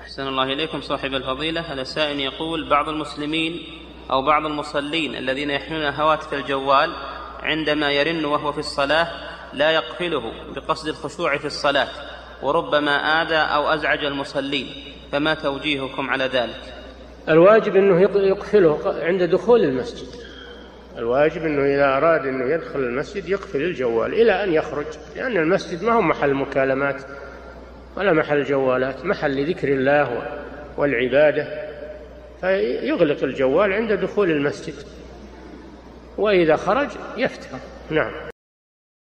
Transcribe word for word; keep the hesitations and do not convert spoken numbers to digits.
أحسن الله إليكم صاحب الفضيلة. هذا سائل يقول: بعض المسلمين أو بعض المصلين الذين يحملون هواتف الجوال عندما يرن وهو في الصلاة لا يقفله بقصد الخشوع في الصلاة، وربما آذى أو أزعج المصلين، فما توجيهكم على ذلك؟ الواجب أنه يقفله عند دخول المسجد. الواجب أنه إذا أراد أنه يدخل المسجد يقفل الجوال إلى أن يخرج، لأن المسجد ما هو محل مكالمات ولا محل جوالات، محل لذكر الله والعبادة، فيغلق الجوال عند دخول المسجد، وإذا خرج يفتح. نعم.